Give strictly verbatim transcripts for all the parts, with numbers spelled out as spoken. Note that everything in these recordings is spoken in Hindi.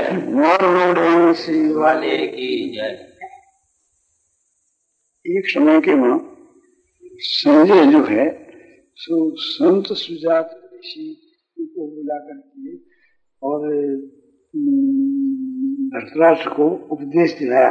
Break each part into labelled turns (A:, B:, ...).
A: मोरवंशी वाले की जय। एक समय के वहां संजय जो है सो संत सुजात ऋषि को बुला करके और धृतराष्ट्र को उपदेश दिलाया।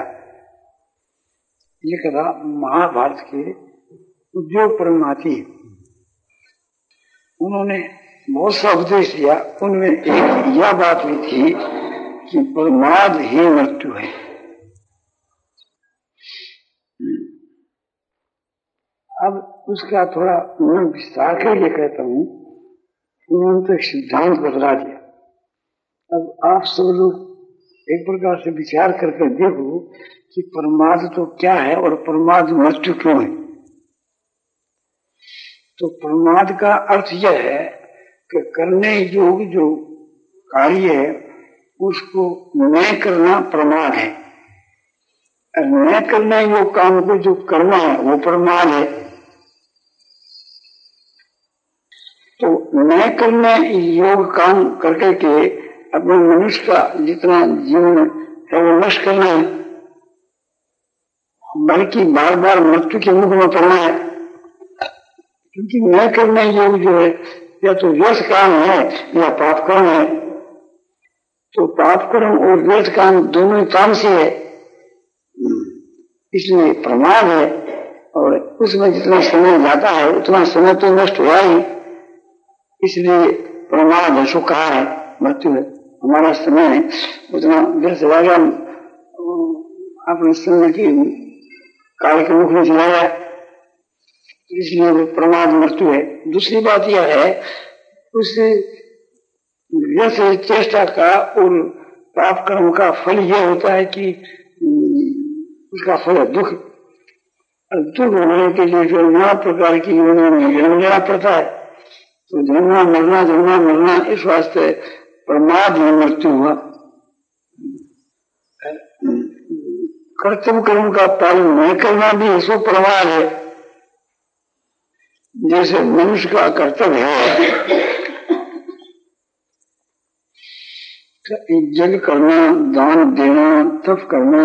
A: ये कथा महाभारत के उद्योग परमाती है। उन्होंने बहुत सा उपदेश दिया। उनमें एक यह बात भी थी कि प्रमाद ही मृत्यु है। अब उसका थोड़ा मैं विस्तार के लिए कहता हूँ। उन्होंने तो एक सिद्धांत बदला दिया। अब आप सब लोग एक प्रकार से विचार करके देखो कि प्रमाद तो क्या है और प्रमाद मृत्यु क्यों है। तो प्रमाद का अर्थ यह है कि करने योग्य जो कार्य है उसको न करना प्रमाद है। न करने योग्य काम को जो करना है वो प्रमाद है। तो न करने योग्य काम करके के अपने मनुष्य का जितना जीवन है वो नष्ट करना है, बल्कि बार बार मृत्यु के मुख में पड़ना है। क्योंकि न करने योग्य जो है या तो व्यर्थ काम है या पाप कर्म है। तो पाप कर्म और व्यर्थ काम दोनों काम से है, इसलिए प्रमाद है। और उसमें जितना समय जाता है उतना समय तो नष्ट हुआ ही, इसलिए प्रमाद है। सो कहा है मृत्यु है। हमारा समय उतना व्यर्थ जाएगा, अपने समय की काल के मुख में चला गया, इसलिए वो प्रमाद मृत्यु है। दूसरी बात यह है उस व्यर्थ चेष्टा का और पाप कर्म का फल यह होता है कि उसका फल है दुख। दुख होने के लिए जो नाना प्रकार की योनियों में जन्म लेना पड़ता है। तो जन्मना मरना जन्मना मरना, इस वास्ते प्रमाद में मृत्यु हुआ। कर्तव्य कर्म का पालन नहीं करना भी इसको प्रमाद है। जैसे मनुष्य का कर्तव्य है यज्ञ करना, दान देना, तप करना,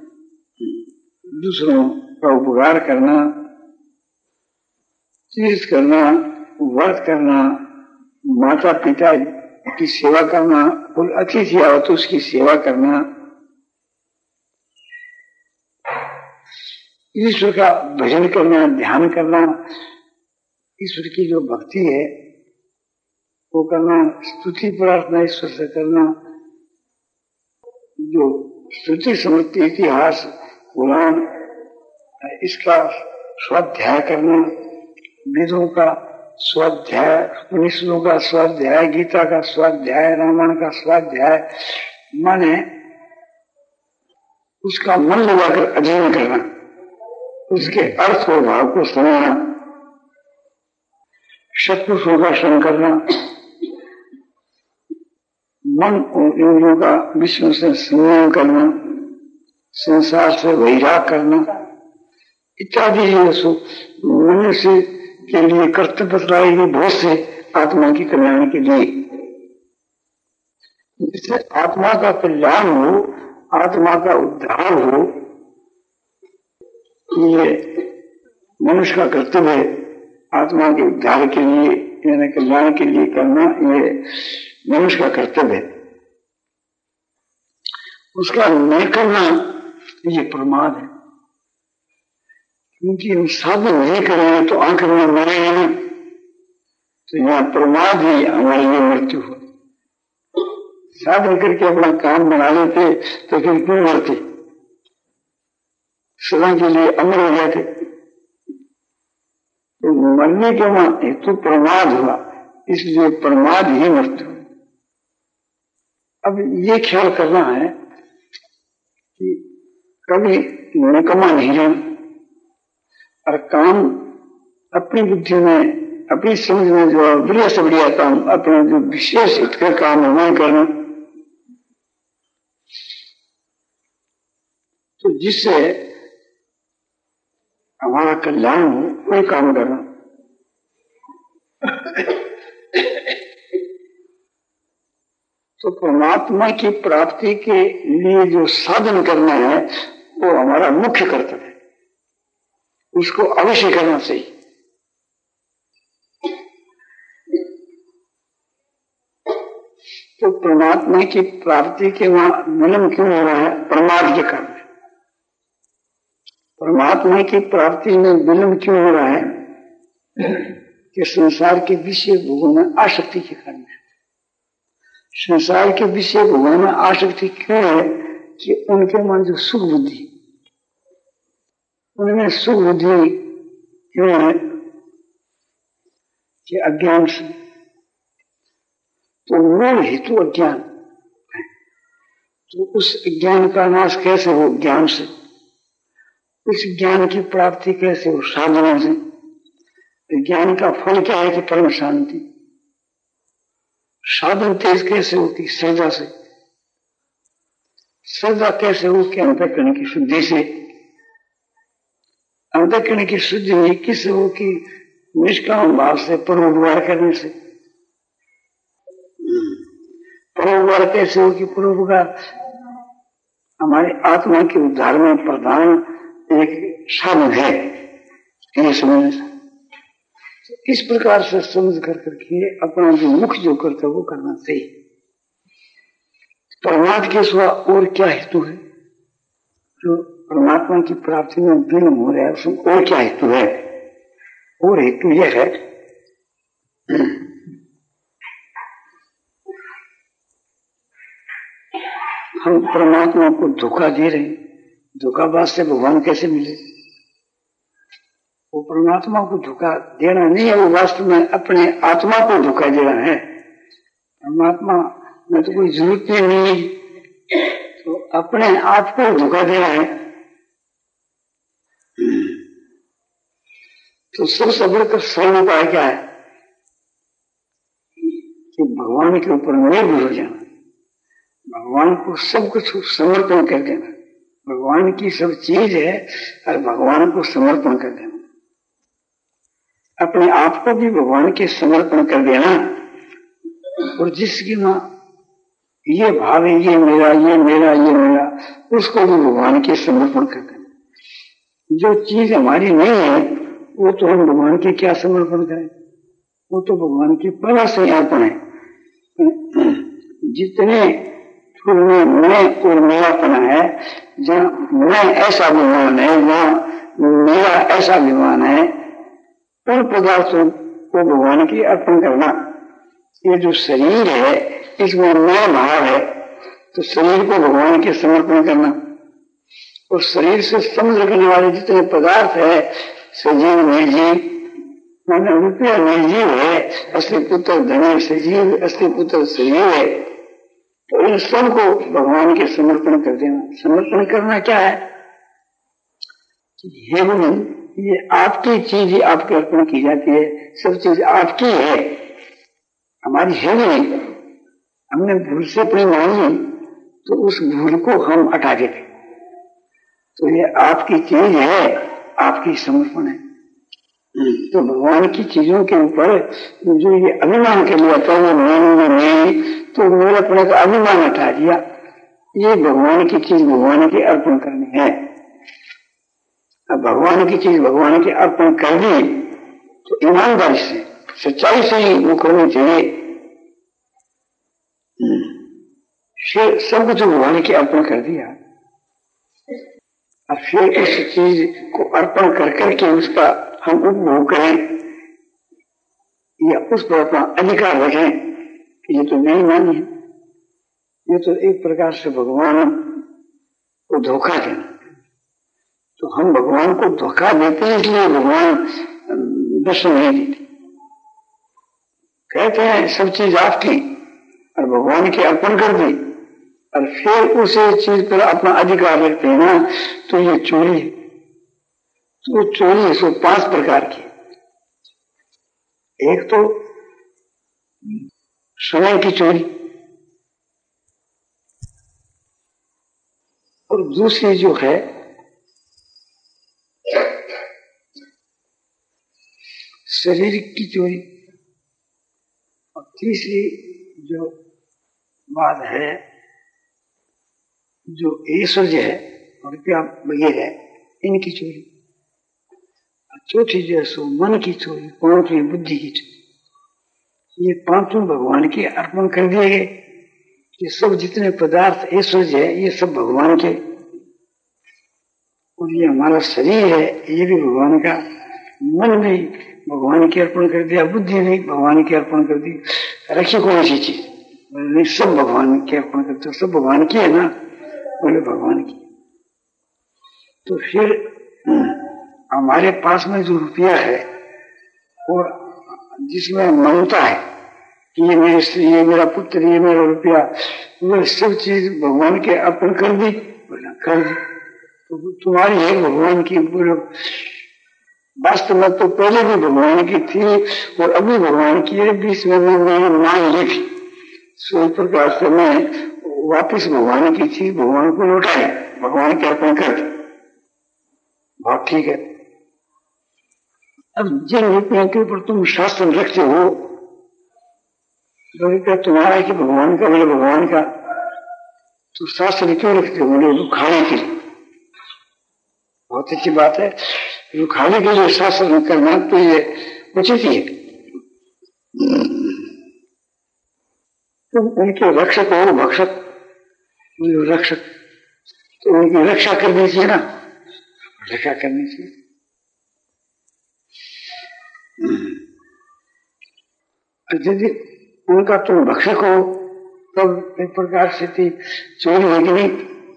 A: दूसरों का उपकार करना, तीर्थ करना, व्रत करना, माता पिता की सेवा करना, कोई अतिथि आओ तो उसकी सेवा करना, ईश्वर का भजन करना, ध्यान करना, ईश्वर की जो भक्ति है वो करना, स्तुति प्रार्थना ईश्वर से करना, जो श्रुति स्मृति इतिहास पुराण इसका स्वाध्याय करना, वेदों का स्वाध्याय, उपनिषदों का स्वाध्याय, गीता का स्वाध्याय, रामायण का स्वाध्याय, माने उसका मन लगाकर अध्ययन करना, उसके अर्थ और भाव को समझना, सत्पुरुषों का श्रवण करना, मन और इंद्रियों का विष्णु से संयम करना, संसार से वैराग करना इत्यादि मनुष्य के लिए कर्तव्य बतलाएगी बहुत से आत्मा की कल्याण के लिए। जिससे आत्मा का कल्याण हो, आत्मा का उद्धार हो, ये मनुष्य का कर्तव्य है। आत्मा के उद्धार के लिए यानी कल्याण के लिए करना ये मनुष्य का कर्तव्य है। उसका न करना ये प्रमाद है। क्योंकि हम साधन नहीं करेंगे तो आंख में मरेंगे ना, तो यहाँ प्रमाद ही हमारे लिए मृत्यु हो। साधन करके अपना काम बना लेते तो फिर क्यों मरते, सदा के लिए अमर हो जाते। तो मरने के वहां हेतु प्रमाद हुआ, इसलिए प्रमाद ही मृत्यु। अब ये ख्याल करना है कि कभी निकम्मा नहीं रहना और काम अपनी बुद्धि में, अपनी समझ में जो बढ़िया से बढ़िया काम, अपने जो विशेष हित का काम है वह करना। तो जिससे हमारा कल्याण हो वही काम करना। तो तो परमात्मा की प्राप्ति के लिए जो साधन करना है वो हमारा मुख्य कर्तव्य है, उसको अवश्य करना चाहिए। तो परमात्मा की प्राप्ति के वहां विलंब क्यों हो रहा है? प्रमाद के कारण। परमात्मा की प्राप्ति में विलंब क्यों हो रहा है? कि संसार के विषय भोगों में आसक्ति के कारण। संसार के विषय भोगों में आसक्ति क्यों है? कि उनके मन जो सुख बुद्धि, उनमें सुख बुद्धि क्यों है? कि अज्ञान से। तो मूल हेतु अज्ञान है। तो उस अज्ञान का नाश कैसे हो? ज्ञान से। उस ज्ञान की प्राप्ति कैसे हो? साधना से। ज्ञान का फल क्या है? कि परम शांति। साधन तेज कैसे होती? श्रद्धा से। श्रद्धा कैसे हो? कि अंतःकरण की शुद्धि से। अंतःकरण की शुद्धि किससे हो? कि निष्काम भाव से, परोपकार करने से। परोपकार कैसे हो? कि परोपकार हमारे आत्मा के उद्धार में प्रधान एक साधन है, ये समझने से। इस प्रकार से समझ कर करके अपना जो मुख्य जो करता है वो करना चाहिए। परमात्मा के सिवा और क्या हेतु है? जो परमात्मा की प्राप्ति में विलंब हो रहा है उसमें और क्या हेतु है? और हेतु यह है हम परमात्मा को धोखा दे रहे हैं। धोखाबाज से भगवान कैसे मिले? वो परमात्मा को धोखा देना नहीं है, वो वास्तव में अपने आत्मा को धोखा देना है। परमात्मा में तो कोई जरूरत नहीं है, तो अपने आप को धोखा देना है। तो सबसे बढ़कर सरल उपाय क्या है? कि भगवान के ऊपर निर्भर हो जाना, भगवान को सब कुछ समर्पण कर देना। भगवान की सब चीज है और भगवान को समर्पण कर देना। अपने आप को भी भगवान के समर्पण कर देना। और जिसकी मां ये भाव है, ये मेरा, ये मेरा, ये मेरा, उसको भी भगवान के समर्पण कर देना। जो चीज हमारी नहीं है वो तो हम भगवान के क्या समर्पण करें? वो तो भगवान के पहला से अर्पण है। जितने में मैं और मेरापना है, जहाँ मैं ऐसा अभिमान है, जहाँ मेरा ऐसा अभिमान है, उन पदार्थों को भगवान की अर्पण करना। ये जो शरीर है इसमें मैं भाव है, तो शरीर को भगवान के समर्पण करना। और शरीर से समझ रखने वाले जितने पदार्थ है, सजीव निर्जीव, मैंने रुपया निर्जीव है, असली पुत्र धनी सजीव, असली पुत्र सजीव है, तो इन सबको भगवान के समर्पण कर देना। समर्पण करना क्या है? हे भगवान, ये आपकी चीज ही आपके अर्पण की जाती है, सब चीज आपकी है, हमारी है नहीं। हमने भूल से अपनी मांगी तो उस भूल को हम हटा देते, तो ये आपकी चीज है, आपकी समर्पण है। तो भगवान की चीजों के ऊपर जो ये अभिमान कर लिया था, वो नहीं नहीं, तो मेरे अपने का अभिमान हटा दिया। ये भगवान की चीज भगवान के अर्पण करनी है। अब भगवान की चीज भगवान के अर्पण कर दी तो ईमानदारी से, सच्चाई से ही वो करनी चाहिए। फिर सब कुछ भगवान के अर्पण कर दिया, अब फिर उस चीज को अर्पण कर करके उसका हम उपभोग करें या उस पर अपना अधिकार रखें कि ये तो नहीं मानी है, ये तो एक प्रकार से भगवान को धोखा देना। तो हम भगवान को धोखा देते हैं, इसलिए भगवान दर्शन नहीं देते। कहते हैं सब चीज आपकी और भगवान की अर्पण कर दी और फिर उसी चीज पर अपना अधिकार रखते हैं ना, तो ये चोरी है। तो चोरी है सो पांच प्रकार की। एक तो समय की चोरी, और दूसरी जो है शरीर की चोरी, और तीसरी जो बात है जो ऐश्वर्य है रुपया वगैरह है, इनकी चोरी। चौथी जो है सो मन की चोरी, पांचवी बुद्धि की चोरी। ये पांचों भगवान के अर्पण कर दिए गए। ये सब जितने पदार्थ ऐश्वर्य है ये सब भगवान के, और ये हमारा शरीर है ये भी भगवान का, मन भी भगवान के अर्पण कर दिया, बुद्धि भी भगवान के अर्पण कर दी। रखी कौन सी चीज? बोले सब भगवान के अर्पण करते, सब भगवान की है ना? बोले भगवान की। तो फिर हमारे पास में जो रुपया है और जिसमें ममता है कि ये मेरे स्त्री, ये मेरा पुत्र, ये मेरा रुपया, वो सब चीज भगवान के अर्पण कर दी। बोला कर दी तो तुम्हारी है भगवान की। बोलो वास्तव में तो पहले भी भगवान की थी और अभी भगवान की है, बीच में मैंने मांग ली थी। सो इस प्रकार से मैं वापिस भगवान की थी, भगवान को लौटाई, भगवान के अर्पण कर दी। बहुत ठीक है। अब जिन रुपयों के ऊपर तुम शासन रखते हो, रुपया तुम्हारा है कि भगवान का? बोले भगवान का। तो शासन क्यों रखते हो? बोले खाने के लिए। बहुत अच्छी बात है, जो खाने के लिए शासन करना तो ये उचित ही है। तुम उनके रक्षक हो, भक्षक रक्षक, तो उनकी रक्षा करनी चाहिए ना, रक्षा करनी चाहिए। यदि उनका तुम भक्षक हो तब एक प्रकार से थी चोरी होगी नहीं।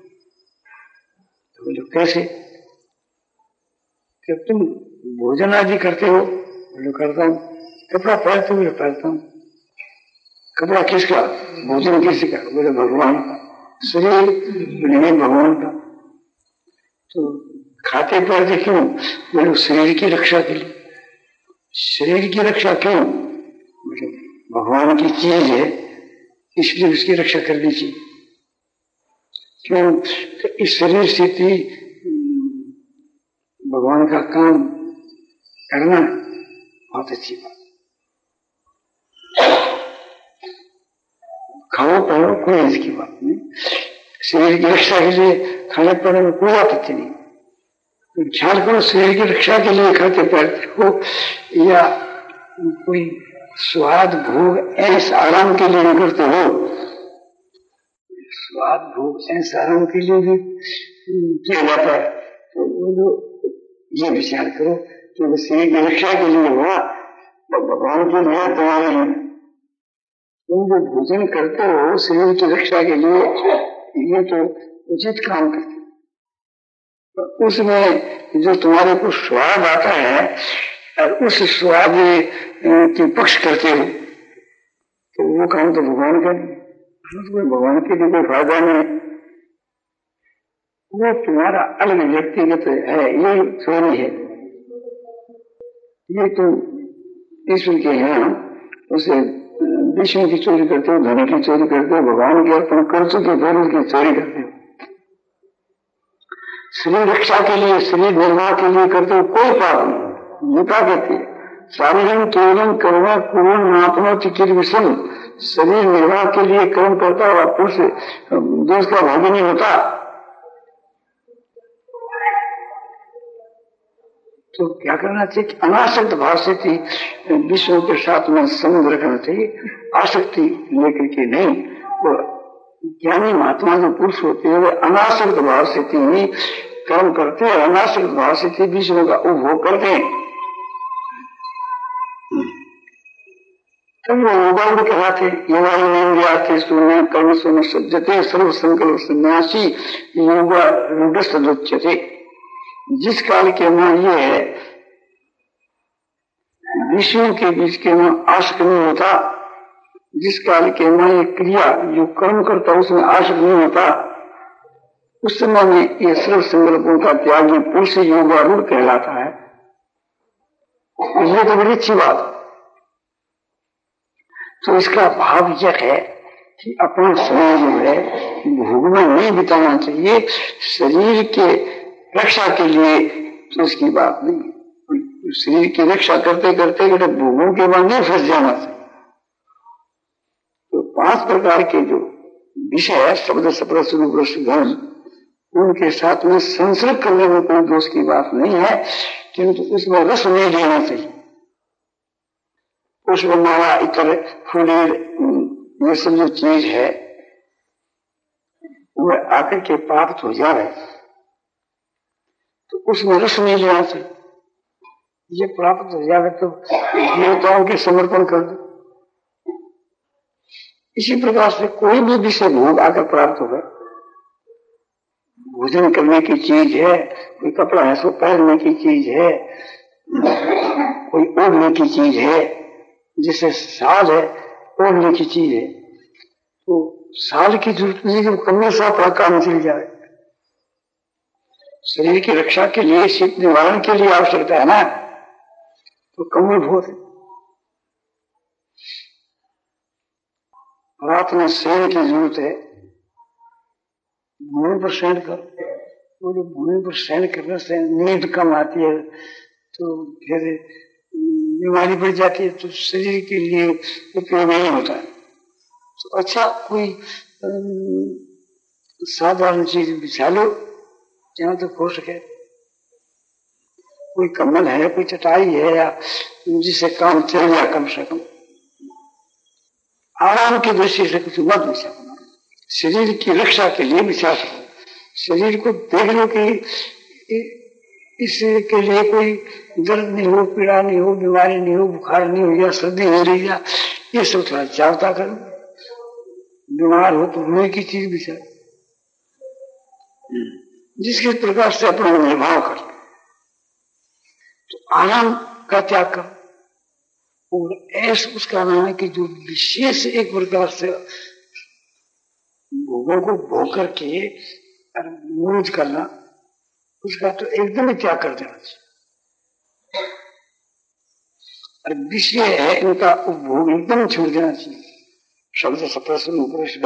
A: तो बोलो कैसे? कि तुम भोजन आदि करते हो? बोलो करता हूं। कपड़ा पहनते हो? पहनता हूं। कपड़ा किसका? भोजन किसका? बोले भगवान का। शरीर नहीं भगवान का। तो खाते पहनते क्यों? बोले शरीर की रक्षा के लिए। शरीर की रक्षा क्यों? बोले भगवान की चीज है इसलिए उसकी रक्षा करनी चाहिए। क्यों? तो इस शरीर से थी भगवान का काम करना बहुत अच्छी बात। खाओ पढ़ो कोई इसकी बात नहीं, शरीर की रक्षा के लिए खाने पीने में कोई आपत्ति नहीं। तो ख्याल करो शरीर की रक्षा के लिए खाते पीते हो या कोई स्वाद भोग ऐस आराम के लिए करते हो। स्वाद भोग ऐस आराम के लिए भी किया जाता है। तो वो ये विचार करो कि शरीर की रक्षा के लिए हुआ तो भगवान के लिए तुम्हारे लिए। तुम जो भोजन करते हो शरीर की रक्षा के लिए, ये तो उचित काम करते हो। तो उसमें जो तुम्हारे को स्वाद आता है और उस स्वाद की पक्ष करते हो तो वो काम तो भगवान का नहीं, उसमें भगवान के लिए कोई फायदा नहीं। वो तुम्हारा अलग व्यक्तिगत है, ये चोरी है। ये तो ईश्वर के हैं, उसे विष्णु की चोरी करते हो, धन की चोरी करते हो, भगवान के अर्पण कर चुके फिर उसकी चोरी करते हो। शरीर रक्षा के लिए, शरीर निर्वाह के लिए करते हो, कोई पाप नहीं। गीता कहती है शारीरम केवलम कर्म कुर्वन् नाप्नोति किल्बिषम्। शरीर निर्वाह के लिए कर्म करता हुआ पुरुष दोष का भागी नहीं होता। तो क्या करना चाहिए? अनासक्त भाव से थी विश्व के साथ में संबंध रखना चाहिए, आसक्ति लेकर के नहीं। वो ज्ञानी महात्मा जो पुरुष होते हैं वे अनासक्त भाव से थी कर्म करते हैं, अनासक्त भाव से थी विश्व का उपभोग करते हैं। तब वो योगारूढ़ कहलाते। योगारूढ़ शून्य कर्म शून्य सज्जते सर्व संकल्प सन्यासी योगारूढ़ सदुच्यते। जिस काल के मां ये है विषयों के बीच के मां आशक नहीं होता, जिस काल के मां ये क्रिया जो कर्म करता उसमें आशक नहीं होता, उस समय में ये सर्व संकल्पों का त्यागी पुरुष योगारूढ़ कहलाता है। ये तो बड़ी अच्छी बात। तो इसका भाव यह है कि अपना समय जो है भोग में नहीं बिताना चाहिए, शरीर के रक्षा के लिए तो उसकी बात नहीं। शरीर की रक्षा करते करते करते भोगों के बाद नहीं फंस जाना चाहिए। तो पांच प्रकार के जो विषय शब्द सप्रस रूप रस गंध, उनके साथ में संसर्ग करने में कोई दोष की बात नहीं है, किंतु उसमें रस नहीं लेना चाहिए। पुष्प माला इतर फूलेर ये सब जो चीज है वह आकर के प्राप्त हो जाए तो उसमें रस नहीं लेना चाहिए। ये प्राप्त हो जाए तो देवताओं के समर्पण कर दो। इसी प्रकार से कोई भी विषय भोग आकर प्राप्त हो गए, भोजन करने की चीज है, कोई कपड़ा है सो पहनने की चीज है, कोई ओढ़ने की चीज है, जैसे साल है ओढ़ने की चीज है, तो साल की जरूरत नहीं कि कमरे से अपना काम चल जाए। शरीर की रक्षा के लिए, शीत निवारण के लिए आवश्यकता है ना, तो कमल बहुत है। रात में शयन की जरूरत है, भूमि पर शयन कर, तो भूमि पर शयन करने से नींद कम आती है तो फिर बीमारी बढ़ जाती है, तो शरीर के लिए उपयोग नहीं होता है। तो अच्छा कोई साधारण चीज बिछा लो जहां तक हो सके, कोई कम्बल है, कोई चटाई है, या जिससे काम चल जाए कम से कम। आराम की दृष्टि से कुछ मत बिछा, शरीर की रक्षा के लिए बिछा सको। शरीर को देख लो कि इसके लिए कोई दर्द नहीं हो, पीड़ा नहीं हो, बीमारी नहीं हो, बुखार नहीं हो, या सर्दी हो रही है, ये सब थोड़ा जागता करो। बीमार हो तो रुई की चीज बिछा, जिसके प्रकार से अपना निर्वाह कर। तो आराम का त्याग करो। और ऐसा उसका नाम है कि जो विशेष एक प्रकार से भोगों को भोग करके मौज करना, उसका तो एकदम ही त्याग कर देना चाहिए। और विषय है इनका उपभोग एकदम छोड़ देना चाहिए। शब्द सप्रसन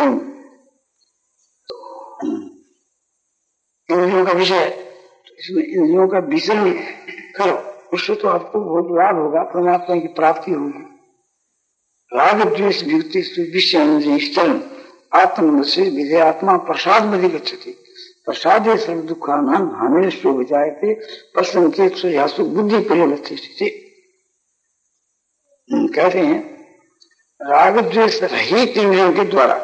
A: इंद्रियों का विषय, तो इसमें इंद्रियों का विचरण करो, उससे तो आपको बहुत लाभ होगा, परमात्मा की प्राप्ति होगी। राग द्वेष वियुक्ति विषय आत्म से विधेय आत्मा प्रसाद में गच्छति, प्रसाद सर्व दुखा नाम हानि शोभ जायते प्रसन्नचेत यासु बुद्धि परिवर्तित स्थिति। कहते हैं राग द्वेष रहित इंद्रियों के द्वारा,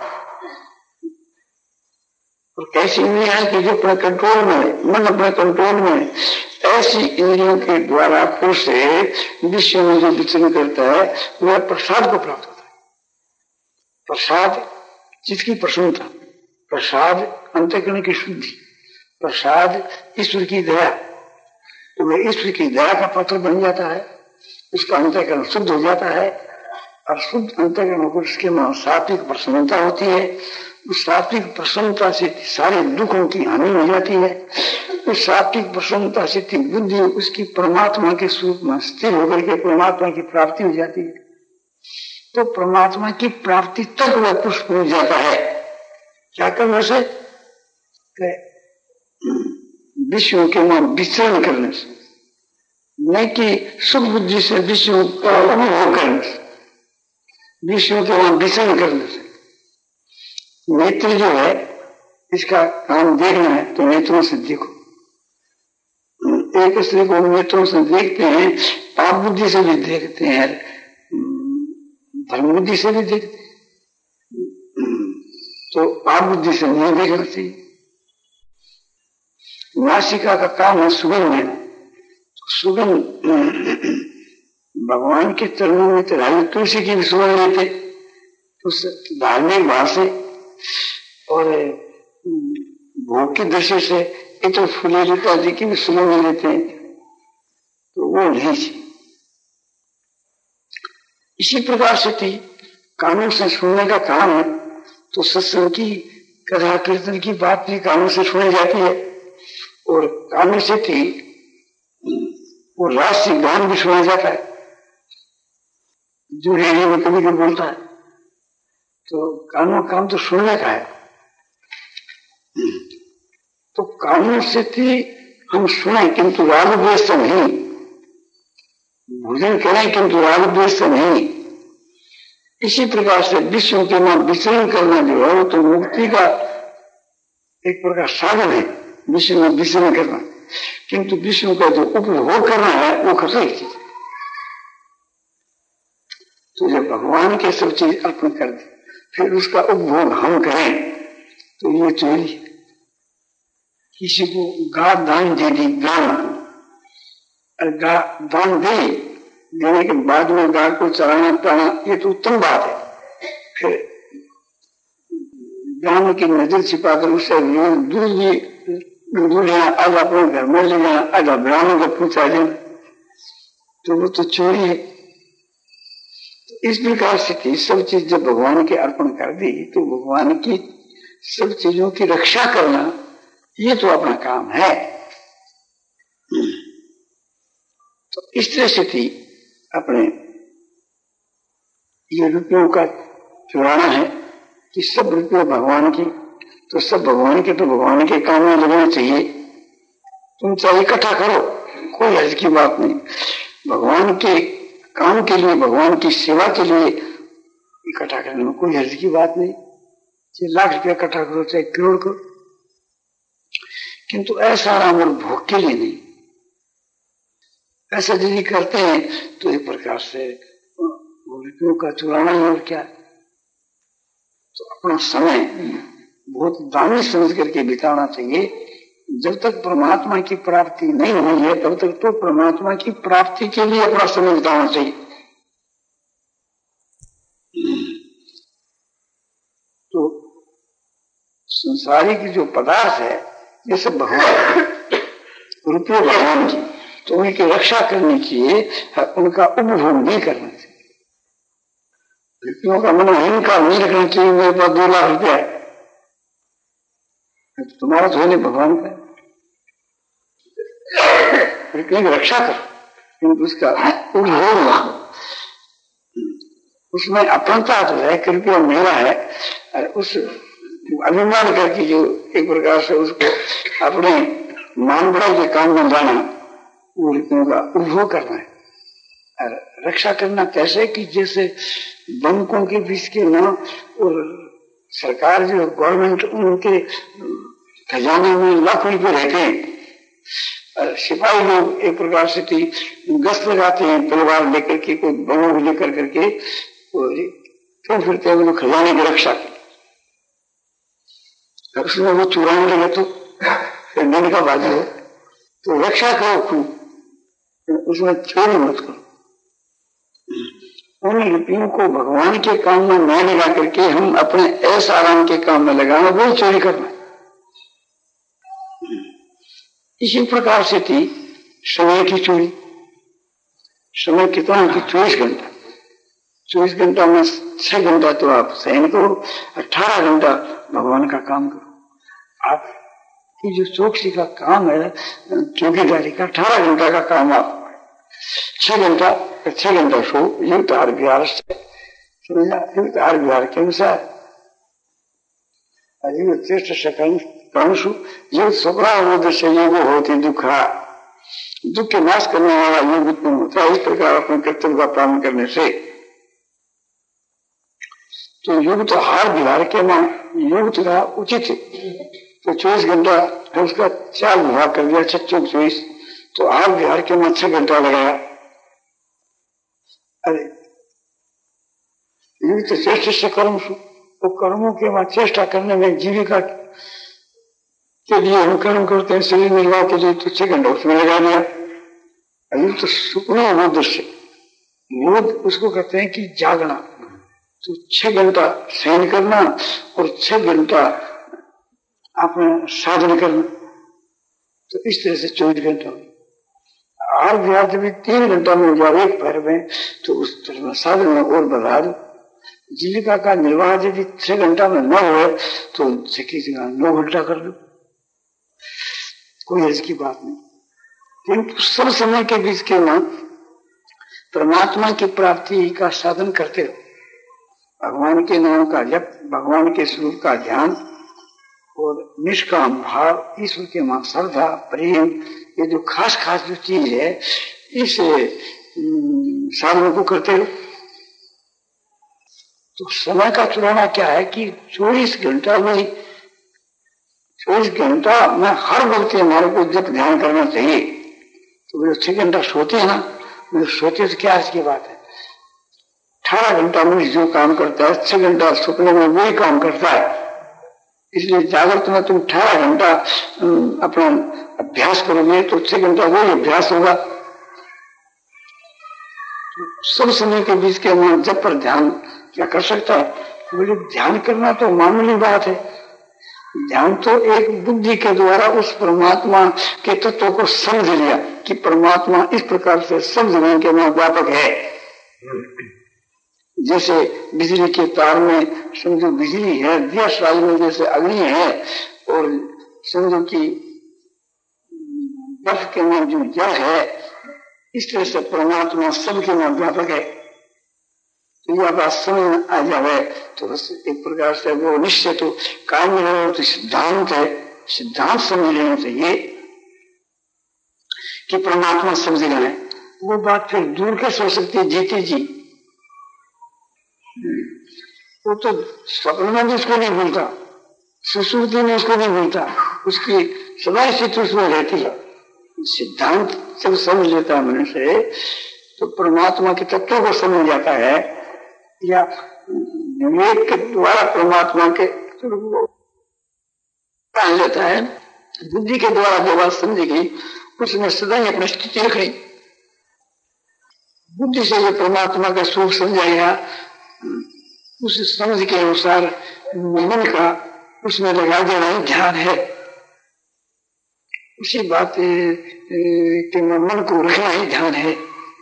A: और कैसी इंद्रियां है कि जो अपने कंट्रोल में है, मन अपने कंट्रोल में है, ऐसी इंद्रियों के द्वारा पुरुष विश्व में जो विचरण करता है वह प्रसाद को प्राप्त होता है। प्रसाद जिसकी प्रसन्नता, प्रसाद अंतःकरण की शुद्धि, प्रसाद ईश्वर की दया, तो वह ईश्वर की दया का पात्र बन जाता है, उसका अंतःकरण शुद्ध हो जाता है, और शुद्ध अंतःकरण होकर उसके मन सात्विक प्रसन्नता होती है। उस सात्विक प्रसन्नता से सारे दुखों की हानि हो जाती है। उस सात्विक प्रसन्नता से बुद्धि उसकी परमात्मा के स्वरूप में स्थिर होकर के परमात्मा की प्राप्ति हो जाती है। तो परमात्मा की प्राप्ति तक वह पुरुष पहुंच जाता है। क्या करने से? विषयों के वहां विचरण करने से, नहीं कि सुख बुद्धि से विषयों का अनुभव करने से, विषयों के वहां विचरण करने से। नेत्र जो है इसका काम देखना है तो नेत्रों से देखो, एक स्त्री को नेत्रों से देखते हैं, पाप बुद्धि से भी देखते हैं, धर्म बुद्धि से भी देखते हैं, तो पाप बुद्धि से नहीं देखना चाहिए। नासिका का काम है सुगंध है, तो सुगंध भगवान के चरणों में चढ़ाई तुलसी की भी सुगंध लेते, उस धार्मिक भाव से और भोग की दृष्टि से इतर फूले लता जी की भी सुगंध लेते हैं, तो वो नहीं चाहिए। इसी प्रकार से थी कानों से सुनने का काम है, तो सत्संग की कथा कीर्तन की बात भी कानों से सुनी जाती है, और कानों से थी वो राष्ट्रीय गान भी सुना जाता है, जो रेडियो में कभी कभी बोलता है। तो कानों काम तो सुनने का है, तो कानों से थी हम सुने किंतु राग द्वेष से नहीं, भोजन करें किंतु राग द्वेष से नहीं, इसी प्रकार से विश्व के में विचरण करना जो है वो तो मुक्ति का एक प्रकार साधन है, विश्व में विचरण करना। किंतु विश्व का जो उपभोग करना है वो खतरे की चीज। तो जब भगवान के सब चीज अर्पण कर दे फिर उसका उपभोग हम करें तो ये चोरी है। किसी को गाय दान दे दी, दान और दान दे देने के बाद में गाय को चराना पाना ये तो उत्तम बात है। फिर दान की नजर छिपाकर उससे दूध भी दूध लेना, आज अपने घर में ले जाना, आज ब्राह्मण को पहुंचा देना, तो वो तो चोरी है। तो इस प्रकार से सब चीज जब भगवान के अर्पण कर दी तो भगवान की सब चीजों की रक्षा करना ये तो अपना काम है। तो इस तरह से थी अपने ये रुपयों का चुराना है कि सब रुपये भगवान की, तो सब भगवान के तो भगवान के काम में लगना चाहिए। तुम चाहे इकट्ठा करो, कोई हर्ज की बात नहीं। भगवान के काम के लिए, भगवान की सेवा के लिए इकट्ठा करने में कोई हर्ज की बात नहीं। चाहे लाख रुपया इकट्ठा करो, चाहे करोड़ करो, किंतु ऐसा आराम और भोग के लिए नहीं। ऐसा यदि करते हैं तो एक प्रकार से रुपयों का चुराना है और क्या। तो अपना समय बहुत दानी समझ करके बिताना चाहिए। जब तक परमात्मा की प्राप्ति नहीं हुई है तब तक तो परमात्मा की प्राप्ति के लिए अपना समय बिताना चाहिए। तो संसारिक जो पदार्थ है ये सब भगवान, रुपये भगवान की, तो उनकी रक्षा करनी चाहिए, उनका उपभोग नहीं करना चाहिए। रुपयों का मन अहंकार नहीं रखना चाहिए मेरे पास दो लाख रुपया है, तो तुम्हारा तो नहीं भगवान का। रुपये की रक्षा करो किंतु उसका उपभोग ना, उसमें अपनता तो है कि रुपया मेरा है, और उस अभिमान करके जो एक प्रकार से उसको अपने मान बढ़ाई के काम में लाना, वो रुपयों का उपभोग करना है। और रक्षा करना कैसे कि जैसे बैंकों के बीच के ना, और सरकार जो गवर्नमेंट उनके खजाने में लाखों रुपये रहते हैं, और सिपाही लोग एक प्रकार से गश्त लगाते हैं परिवार लेकर के, कोई बमों लेकर करके क्यों फिरते हैं खजाने की रक्षा की। उसमें वो चुराने लगे तो फिर दिन का बाजी हो, तो रक्षा करो खूब, उसमें चोरी मत करो। उन रुपयों को भगवान के काम में न लगा करके हम अपने ऐसा आराम के काम में लगाना, वो चोरी करना। इसी प्रकार से थी समय की चोरी। समय कितना कि चौबीस घंटा, चौबीस घंटा में छह घंटा तो आप सहन करो, अठारह घंटा भगवान का काम करो। आपकी जो चौकसी का काम है, चौकीदारी का, अठारह घंटा का काम आप छह घंटा छह घंटा सो युक्त आहार विहार से युक्त आहार विहार के अनुसार चेष्ट कर्मसु युक्त स्वप्न से योग होती दुखा, दुख के नाश करने वाला योग उत्पन्न होता है। इस प्रकार अपने कर्तव्य का पालन करने से तो युक्त आहार विहार के में युक्त का उचित है। तो चौबीस घंटा है उसका चार विभाग कर दिया, छह चौबीस, तो आहार विहार के में छह घंटा लगाया। अरे युक्त चेष्ट कर्म, तो कर्मों के बाद चेष्टा करने में जीविका के लिए हम कर्म करते हैं, शरीर निर्वाह के लिए, तो छह घंटा उसमें लगा दिया। युक्त सुपना बोध से, बोध उसको कहते हैं कि जागना, तो छह घंटा सहन करना और छह घंटा अपना साधन करना, तो इस तरह से चौबीस घंटा। आहार विहार जब तीन घंटा में जाओ एक पैर में, तो उस तरह साधन में और बढ़ा दो। जीविका का निर्वाह यदि छह घंटा में न हो तो छह जगह नौ घंटा कर दो, कोई हर्ज की बात नहीं। किंतु सब समय के बीच के ना परमात्मा की प्राप्ति का साधन करते हो, भगवान के नाम का जप, भगवान के स्वरूप का ध्यान और निष्काम भाव, ईश्वर के मां श्रद्धा प्रेम, ये जो खास खास जो चीज है इस साधनों को करते हो। तो समय का चुराना क्या है कि चौबीस घंटा में चौबीस घंटा में हर वक्त हमारे को जब ध्यान करना चाहिए। तो वो छह घंटा सोते हैं ना, मैं सोते तो क्या इसकी बात है। अठारह घंटा में जो काम करता है छह घंटा सपने में वही काम करता है। इसलिए जागृत में तुम अठारह घंटा अपना अभ्यास करोगे तो छह घंटा वही अभ्यास होगा। सब समय के बीच के अंदर जब पर ध्यान क्या कर सकता है। बोले ध्यान करना तो मामूली बात है। ध्यान तो एक बुद्धि के द्वारा उस परमात्मा के तत्व को समझ लिया कि परमात्मा इस प्रकार से समझने के में व्यापक है। जैसे बिजली के तार में समझो बिजली है, दिया साल में जैसे अग्नि है, और समझो कि बर्फ के में जो जल है, इस तरह से परमात्मा सबके में व्यापक है। तो यह बात समझ में आ जाए तो एक प्रकार से वो निश्चय तो काम है, तो सिद्धांत है, सिद्धांत समझ लेना चाहिए कि परमात्मा समझ लेना है। वो बात फिर दूर कैसे हो सकती है जीते जी। वो तो स्वप्न में भी उसको नहीं भूलता, सुसुप्ति में उसको नहीं भूलता, उसकी सदा स्थित उसमें रहती है। सिद्धांत जब समझ लेता है मनुष्य तो परमात्मा के तत्व को समझ जाता है, या विवेक के द्वारा परमात्मा के जान लेता है। बुद्धि के द्वारा जो बात समझी गई उसमें सदा ही अपनी स्थिति रखनी। बुद्धि से जो परमात्मा का स्वरूप समझाया उस समझ के अनुसार मन का उसमें लगा देना ध्यान है। उसी बात के मन को रखना ही ध्यान है।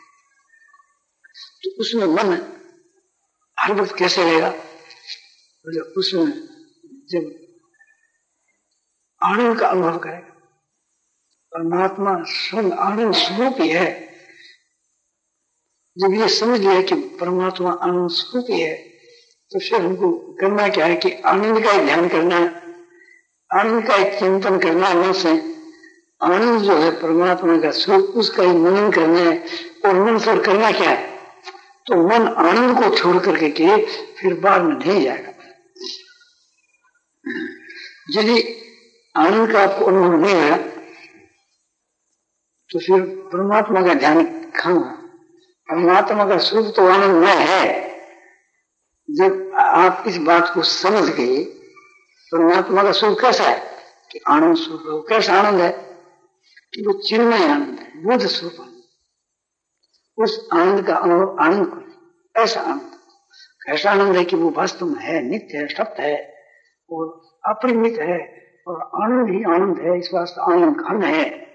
A: तो उसमें मन हर वक्त कैसे रहेगा। उसमें जब आनंद का अनुभव करेगा, परमात्मा स्वयं आनंद स्वरूप ही है। जब ये समझ लिया कि परमात्मा आनंद स्वरूप ही है तो फिर हमको करना क्या है कि आनंद का ही ध्यान करना है, आनंद का ही चिंतन करना है। मन से आनंद जो है परमात्मा का स्वरूप उसका ही मनन करना है। और मन से करना क्या है, तो मन आनंद को छोड़ करके के फिर बाद में नहीं जाएगा। यदि आनंद का आपको अनुभव नहीं है तो फिर परमात्मा का ध्यान कहाँ। परमात्मा का स्वरूप तो आनंदमय है। जब आप इस बात को समझ गए परमात्मा का स्वरूप कैसा है कि आनंद स्वरूप। कैसा आनंद है कि वो चिन्मय आनंद है, बोध स्वरूप आनंद। उस आनंद का अनुभव आनंद को ऐसा आनंद, कैसा आनंद है कि वो वास्तव में है, नित्य है, सत्य है और अपरिमित है और आनंद ही आनंद है। इस वास्ते आनंद घन है।